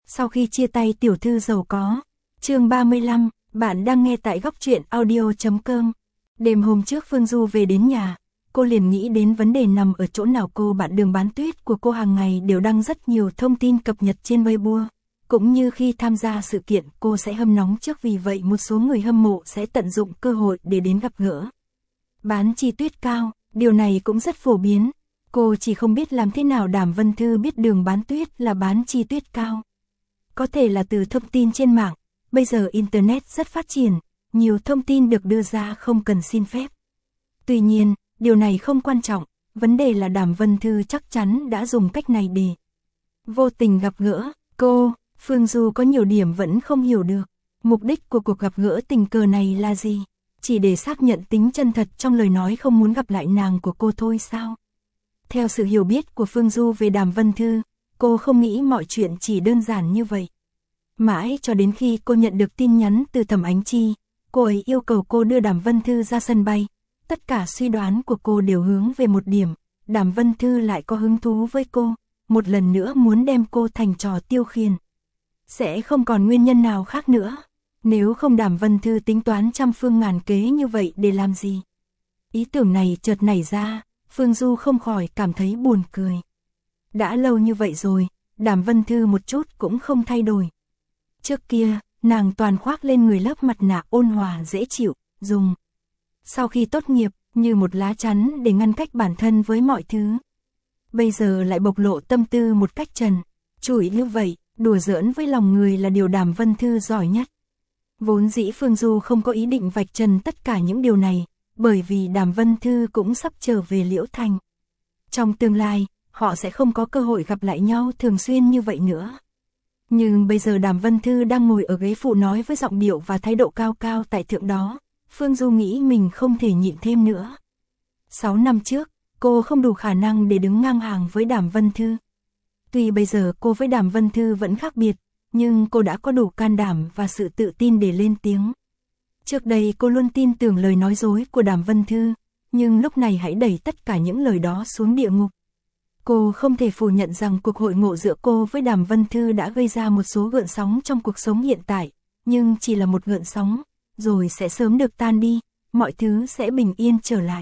Sau khi chia tay tiểu thư giàu có. Chương 35, bạn đang nghe tại góc truyện audio.com. Đêm hôm trước Phương Du về đến nhà, cô liền nghĩ đến vấn đề nằm ở chỗ nào. Cô bạn Đường bán tuyết của cô hàng ngày đều đăng rất nhiều thông tin cập nhật trên Weibo. Cũng như khi tham gia sự kiện cô sẽ hâm nóng trước, vì vậy một số người hâm mộ sẽ tận dụng cơ hội để đến gặp gỡ. Bán chi tuyết cao, điều này cũng rất phổ biến. Cô chỉ không biết làm thế nào Đàm Vân Thư biết Đường bán tuyết là bán chi tuyết cao. Có thể là từ thông tin trên mạng, bây giờ Internet rất phát triển, nhiều thông tin được đưa ra không cần xin phép. Tuy nhiên, điều này không quan trọng, vấn đề là Đàm Vân Thư chắc chắn đã dùng cách này để vô tình gặp gỡ cô. Phương Du có nhiều điểm vẫn không hiểu được, mục đích của cuộc gặp gỡ tình cờ này là gì? Chỉ để xác nhận tính chân thật trong lời nói không muốn gặp lại nàng của cô thôi sao? Theo sự hiểu biết của Phương Du về Đàm Vân Thư, cô không nghĩ mọi chuyện chỉ đơn giản như vậy. Mãi cho đến khi cô nhận được tin nhắn từ Thẩm Ánh Chi, cô ấy yêu cầu cô đưa Đàm Vân Thư ra sân bay. Tất cả suy đoán của cô đều hướng về một điểm, Đàm Vân Thư lại có hứng thú với cô, một lần nữa muốn đem cô thành trò tiêu khiển. Sẽ không còn nguyên nhân nào khác nữa. Nếu không Đàm Vân Thư tính toán trăm phương ngàn kế như vậy để làm gì? Ý tưởng này chợt nảy ra, Phương Du không khỏi cảm thấy buồn cười. Đã lâu như vậy rồi, Đàm Vân Thư một chút cũng không thay đổi. Trước kia, nàng toàn khoác lên người lớp mặt nạ ôn hòa dễ chịu, dùng. Sau khi tốt nghiệp, như một lá chắn để ngăn cách bản thân với mọi thứ. Bây giờ lại bộc lộ tâm tư một cách trần trụi như vậy, đùa giỡn với lòng người là điều Đàm Vân Thư giỏi nhất. Vốn dĩ Phương Du không có ý định vạch trần tất cả những điều này, bởi vì Đàm Vân Thư cũng sắp trở về Liễu Thành. Trong tương lai, họ sẽ không có cơ hội gặp lại nhau thường xuyên như vậy nữa. Nhưng bây giờ Đàm Vân Thư đang ngồi ở ghế phụ nói với giọng điệu và thái độ cao cao tại thượng đó, Phương Du nghĩ mình không thể nhịn thêm nữa. 6 năm trước, cô không đủ khả năng để đứng ngang hàng với Đàm Vân Thư. Tuy bây giờ cô với Đàm Vân Thư vẫn khác biệt, nhưng cô đã có đủ can đảm và sự tự tin để lên tiếng. Trước đây cô luôn tin tưởng lời nói dối của Đàm Vân Thư, nhưng lúc này hãy đẩy tất cả những lời đó xuống địa ngục. Cô không thể phủ nhận rằng cuộc hội ngộ giữa cô với Đàm Vân Thư đã gây ra một số gợn sóng trong cuộc sống hiện tại, nhưng chỉ là một gợn sóng, rồi sẽ sớm được tan đi, mọi thứ sẽ bình yên trở lại.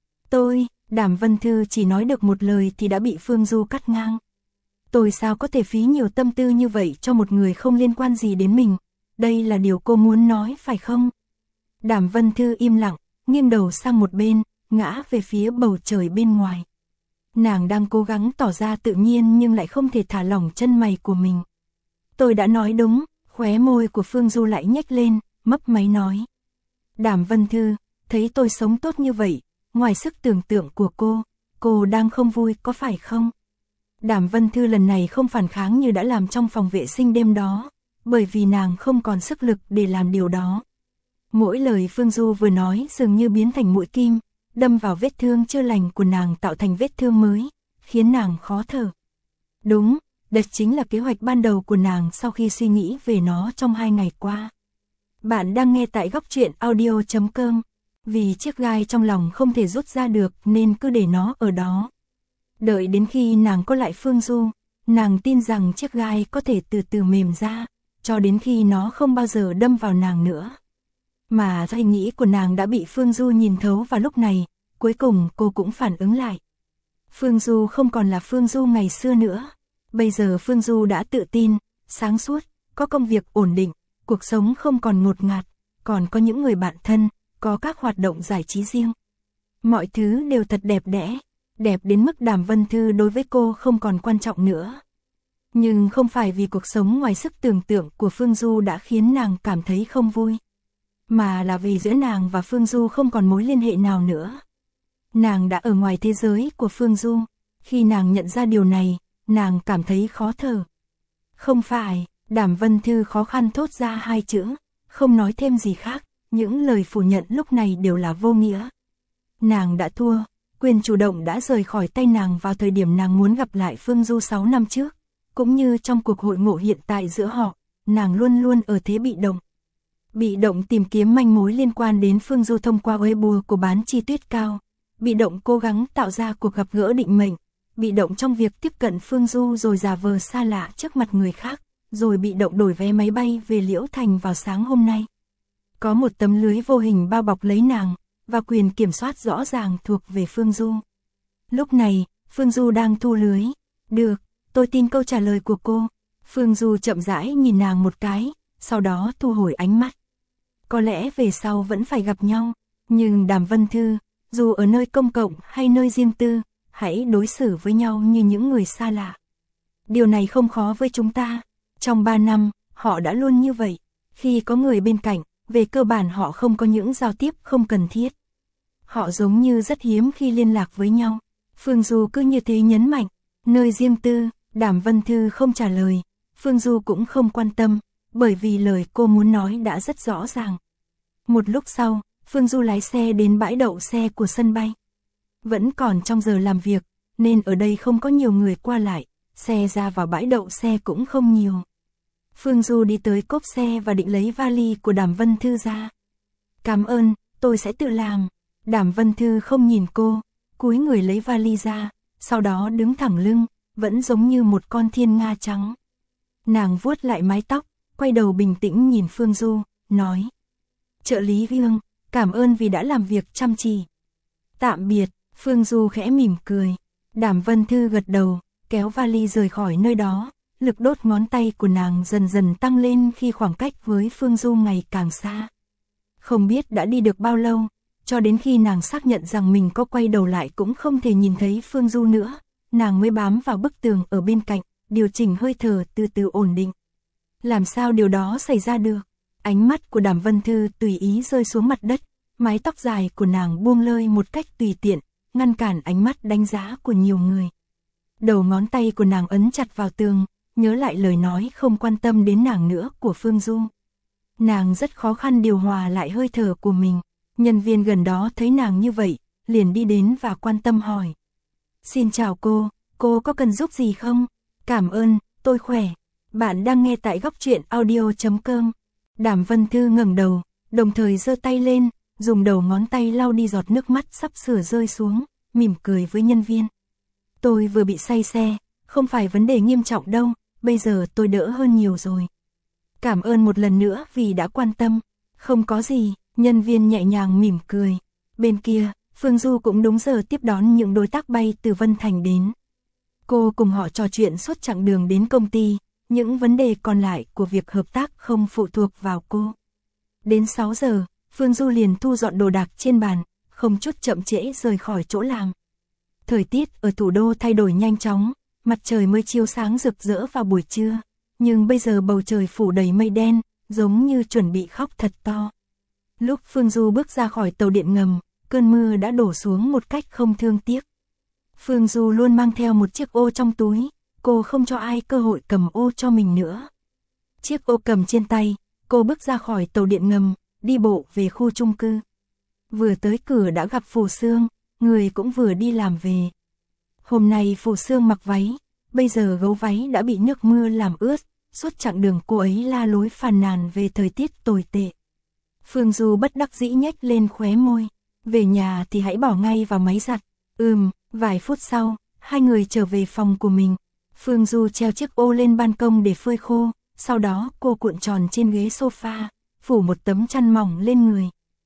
Đàm Vân Thư chỉ nói được một lời thì đã bị Phương Du cắt ngang. Tôi sao có thể phí nhiều tâm tư như vậy cho một người không liên quan gì đến mình, đây là điều cô muốn nói phải không? Đàm Vân Thư im lặng, nghiêng đầu sang một bên, ngã về phía bầu trời bên ngoài. Nàng đang cố gắng tỏ ra tự nhiên nhưng lại không thể thả lỏng chân mày của mình. Tôi đã nói đúng, khóe môi của Phương Du lại nhếch lên, mấp máy nói. Đàm Vân Thư, thấy tôi sống tốt như vậy, ngoài sức tưởng tượng của cô đang không vui có phải không? Đàm Vân Thư lần này không phản kháng như đã làm trong phòng vệ sinh đêm đó, bởi vì nàng không còn sức lực để làm điều đó. Mỗi lời Phương Du vừa nói dường như biến thành mũi kim, đâm vào vết thương chưa lành của nàng tạo thành vết thương mới, khiến nàng khó thở. Đúng, đây chính là kế hoạch ban đầu của nàng sau khi suy nghĩ về nó trong 2 ngày qua. Bạn đang nghe tại góc truyện audio.com, vì chiếc gai trong lòng không thể rút ra được nên cứ để nó ở đó. Đợi đến khi nàng có lại Phương Du, nàng tin rằng chiếc gai có thể từ từ mềm ra, cho đến khi nó không bao giờ đâm vào nàng nữa. Mà suy nghĩ của nàng đã bị Phương Du nhìn thấu vào lúc này, cuối cùng cô cũng phản ứng lại. Phương Du không còn là Phương Du ngày xưa nữa. Bây giờ Phương Du đã tự tin, sáng suốt, có công việc ổn định, cuộc sống không còn ngột ngạt, còn có những người bạn thân, có các hoạt động giải trí riêng. Mọi thứ đều thật đẹp đẽ, đẹp đến mức Đàm Vân Thư đối với cô không còn quan trọng nữa. Nhưng không phải vì cuộc sống ngoài sức tưởng tượng của Phương Du đã khiến nàng cảm thấy không vui, mà là vì giữa nàng và Phương Du không còn mối liên hệ nào nữa. Nàng đã ở ngoài thế giới của Phương Du, khi nàng nhận ra điều này, nàng cảm thấy khó thở. Không phải, Đàm Vân Thư khó khăn thốt ra 2 chữ, không nói thêm gì khác, những lời phủ nhận lúc này đều là vô nghĩa. Nàng đã thua, quyền chủ động đã rời khỏi tay nàng vào thời điểm nàng muốn gặp lại Phương Du 6 năm trước, cũng như trong cuộc hội ngộ hiện tại giữa họ, nàng luôn luôn ở thế bị động. Bị động tìm kiếm manh mối liên quan đến Phương Du thông qua Weibo của bán chi tuyết cao, bị động cố gắng tạo ra cuộc gặp gỡ định mệnh, bị động trong việc tiếp cận Phương Du rồi giả vờ xa lạ trước mặt người khác, rồi bị động đổi vé máy bay về Liễu Thành vào sáng hôm nay. Có một tấm lưới vô hình bao bọc lấy nàng, và quyền kiểm soát rõ ràng thuộc về Phương Du. Lúc này, Phương Du đang thu lưới. Được, tôi tin câu trả lời của cô. Phương Du chậm rãi nhìn nàng một cái, sau đó thu hồi ánh mắt. Có lẽ về sau vẫn phải gặp nhau, nhưng Đàm Vân Thư, dù ở nơi công cộng hay nơi riêng tư, hãy đối xử với nhau như những người xa lạ. Điều này không khó với chúng ta. Trong 3 năm, họ đã luôn như vậy. Khi có người bên cạnh, về cơ bản họ không có những giao tiếp không cần thiết. Họ giống như rất hiếm khi liên lạc với nhau. Phương Du cứ như thế nhấn mạnh, nơi riêng tư. Đàm Vân Thư không trả lời, Phương Du cũng không quan tâm, bởi vì lời cô muốn nói đã rất rõ ràng. Một lúc sau, Phương Du lái xe đến bãi đậu xe của sân bay. Vẫn còn trong giờ làm việc, nên ở đây không có nhiều người qua lại, xe ra vào bãi đậu xe cũng không nhiều. Phương Du đi tới cốp xe và định lấy vali của Đàm Vân Thư ra. Cảm ơn, tôi sẽ tự làm. Đàm Vân Thư không nhìn cô, cúi người lấy vali ra, sau đó đứng thẳng lưng, vẫn giống như một con thiên nga trắng. Nàng vuốt lại mái tóc, quay đầu bình tĩnh nhìn Phương Du, nói. Trợ lý Hương, cảm ơn vì đã làm việc chăm chỉ. Tạm biệt, Phương Du khẽ mỉm cười. Đàm Vân Thư gật đầu, kéo vali rời khỏi nơi đó. Lực đốt ngón tay của nàng dần dần tăng lên khi khoảng cách với Phương Du ngày càng xa. Không biết đã đi được bao lâu, cho đến khi nàng xác nhận rằng mình có quay đầu lại cũng không thể nhìn thấy Phương Du nữa, nàng mới bám vào bức tường ở bên cạnh, điều chỉnh hơi thở từ từ ổn định. Làm sao điều đó xảy ra được? Ánh mắt của Đàm Vân Thư tùy ý rơi xuống mặt đất, mái tóc dài của nàng buông lơi một cách tùy tiện, ngăn cản ánh mắt đánh giá của nhiều người. Đầu ngón tay của nàng ấn chặt vào tường, nhớ lại lời nói không quan tâm đến nàng nữa của Phương Du. Nàng rất khó khăn điều hòa lại hơi thở của mình. Nhân viên gần đó thấy nàng như vậy, liền đi đến và quan tâm hỏi. Xin chào cô có cần giúp gì không? Cảm ơn, tôi khỏe. Bạn đang nghe tại góc truyện audio.com. Đàm Vân Thư ngẩng đầu, đồng thời giơ tay lên, dùng đầu ngón tay lau đi giọt nước mắt sắp sửa rơi xuống, mỉm cười với nhân viên. Tôi vừa bị say xe, không phải vấn đề nghiêm trọng đâu, bây giờ tôi đỡ hơn nhiều rồi. Cảm ơn một lần nữa vì đã quan tâm. Không có gì, nhân viên nhẹ nhàng mỉm cười. Bên kia, Phương Du cũng đúng giờ tiếp đón những đối tác bay từ Vân Thành đến. Cô cùng họ trò chuyện suốt chặng đường đến công ty, những vấn đề còn lại của việc hợp tác không phụ thuộc vào cô. Đến 6 giờ, Phương Du liền thu dọn đồ đạc trên bàn, không chút chậm trễ rời khỏi chỗ làm. Thời tiết ở thủ đô thay đổi nhanh chóng, mặt trời mới chiếu sáng rực rỡ vào buổi trưa, nhưng bây giờ bầu trời phủ đầy mây đen, giống như chuẩn bị khóc thật to. Lúc Phương Du bước ra khỏi tàu điện ngầm, cơn mưa đã đổ xuống một cách không thương tiếc. Phương Du luôn mang theo một chiếc ô trong túi, cô không cho ai cơ hội cầm ô cho mình nữa. Chiếc ô cầm trên tay, cô bước ra khỏi tàu điện ngầm, đi bộ về khu chung cư. Vừa tới cửa đã gặp Phù Sương, người cũng vừa đi làm về. Hôm nay Phù Sương mặc váy, bây giờ gấu váy đã bị nước mưa làm ướt, suốt chặng đường cô ấy la lối phàn nàn về thời tiết tồi tệ. Phương Du bất đắc dĩ nhếch lên khóe môi, về nhà thì hãy bỏ ngay vào máy giặt. Vài phút sau, hai người trở về phòng của mình. Phương Du treo chiếc ô lên ban công để phơi khô, sau đó cô cuộn tròn trên ghế sofa, phủ một tấm chăn mỏng lên người.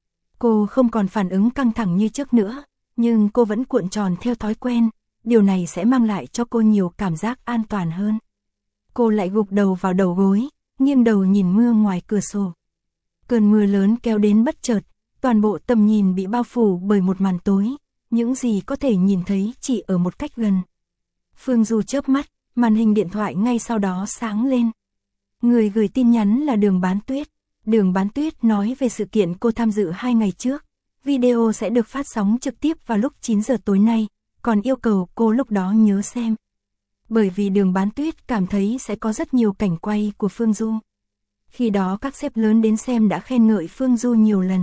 Cô không còn phản ứng căng thẳng như trước nữa, nhưng cô vẫn cuộn tròn theo thói quen, điều này sẽ mang lại cho cô nhiều cảm giác an toàn hơn. Cô lại gục đầu vào đầu gối, nghiêng đầu nhìn mưa ngoài cửa sổ. Cơn mưa lớn kéo đến bất chợt, toàn bộ tầm nhìn bị bao phủ bởi một màn tối, những gì có thể nhìn thấy chỉ ở một cách gần. Phương Du chớp mắt, màn hình điện thoại ngay sau đó sáng lên. Người gửi tin nhắn là Đường Bán Tuyết. Đường Bán Tuyết nói về sự kiện cô tham dự 2 ngày trước. Video sẽ được phát sóng trực tiếp vào lúc 9 giờ tối nay, còn yêu cầu cô lúc đó nhớ xem. Bởi vì Đường Bán Tuyết cảm thấy sẽ có rất nhiều cảnh quay của Phương Du. Khi đó các sếp lớn đến xem đã khen ngợi Phương Du nhiều lần.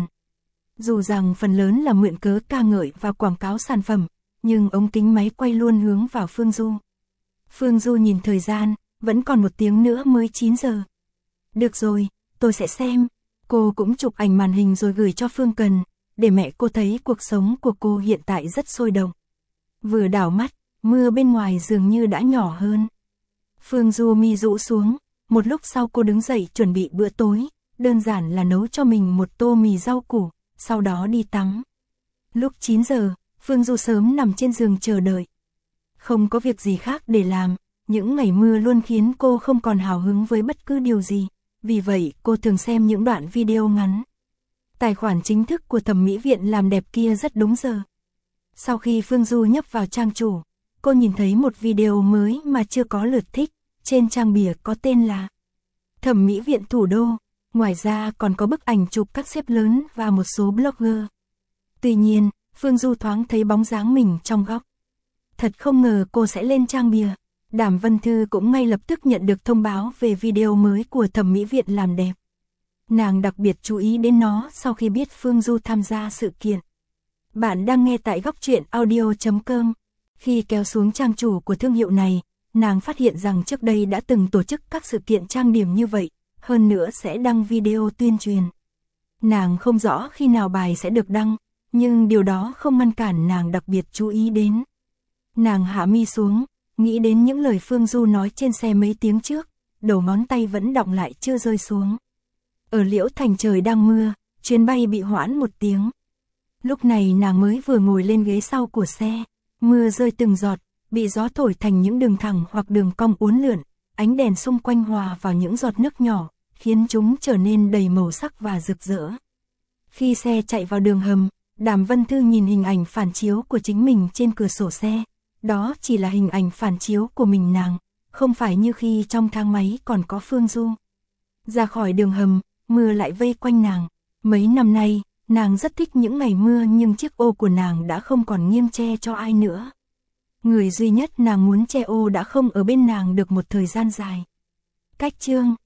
Dù rằng phần lớn là mượn cớ ca ngợi và quảng cáo sản phẩm, nhưng ống kính máy quay luôn hướng vào Phương Du. Phương Du nhìn thời gian, vẫn còn 1 tiếng nữa mới 9 giờ. Được rồi, tôi sẽ xem. Cô cũng chụp ảnh màn hình rồi gửi cho Phương Cần, để mẹ cô thấy cuộc sống của cô hiện tại rất sôi động. Vừa đảo mắt, mưa bên ngoài dường như đã nhỏ hơn. Phương Du mi rũ xuống, Một lúc sau cô đứng dậy chuẩn bị bữa tối, đơn giản là nấu cho mình một tô mì rau củ, sau đó đi tắm. Lúc 9 giờ, Phương Du sớm nằm trên giường chờ đợi. Không có việc gì khác để làm, những ngày mưa luôn khiến cô không còn hào hứng với bất cứ điều gì, vì vậy cô thường xem những đoạn video ngắn. Tài khoản chính thức của thẩm mỹ viện làm đẹp kia rất đúng giờ. Sau khi Phương Du nhấp vào trang chủ, cô nhìn thấy một video mới mà chưa có lượt thích, trên trang bìa có tên là Thẩm mỹ viện thủ đô, ngoài ra còn có bức ảnh chụp các sếp lớn và một số blogger. Tuy nhiên, Phương Du thoáng thấy bóng dáng mình trong góc. Thật không ngờ cô sẽ lên trang bìa. Đàm Vân Thư cũng ngay lập tức nhận được thông báo về video mới của thẩm mỹ viện làm đẹp. Nàng đặc biệt chú ý đến nó sau khi biết Phương Du tham gia sự kiện. Bạn đang nghe tại góc truyện audio.com. Khi kéo xuống trang chủ của thương hiệu này, nàng phát hiện rằng trước đây đã từng tổ chức các sự kiện trang điểm như vậy, hơn nữa sẽ đăng video tuyên truyền. Nàng không rõ khi nào bài sẽ được đăng, nhưng điều đó không ngăn cản nàng đặc biệt chú ý đến. Nàng hạ mi xuống, nghĩ đến những lời Phương Du nói trên xe mấy tiếng trước, đầu ngón tay vẫn đọng lại chưa rơi xuống. Ở Liễu Thành trời đang mưa, chuyến bay bị hoãn 1 tiếng. Lúc này nàng mới vừa ngồi lên ghế sau của xe, mưa rơi từng giọt, bị gió thổi thành những đường thẳng hoặc đường cong uốn lượn, ánh đèn xung quanh hòa vào những giọt nước nhỏ, khiến chúng trở nên đầy màu sắc và rực rỡ. Khi xe chạy vào đường hầm, Đàm Vân Thư nhìn hình ảnh phản chiếu của chính mình trên cửa sổ xe. Đó chỉ là hình ảnh phản chiếu của mình nàng, không phải như khi trong thang máy còn có Phương Du. Ra khỏi đường hầm, mưa lại vây quanh nàng. Mấy năm nay, nàng rất thích những ngày mưa nhưng chiếc ô của nàng đã không còn nghiêng che cho ai nữa. Người duy nhất nàng muốn che ô đã không ở bên nàng được một thời gian dài. Cách chương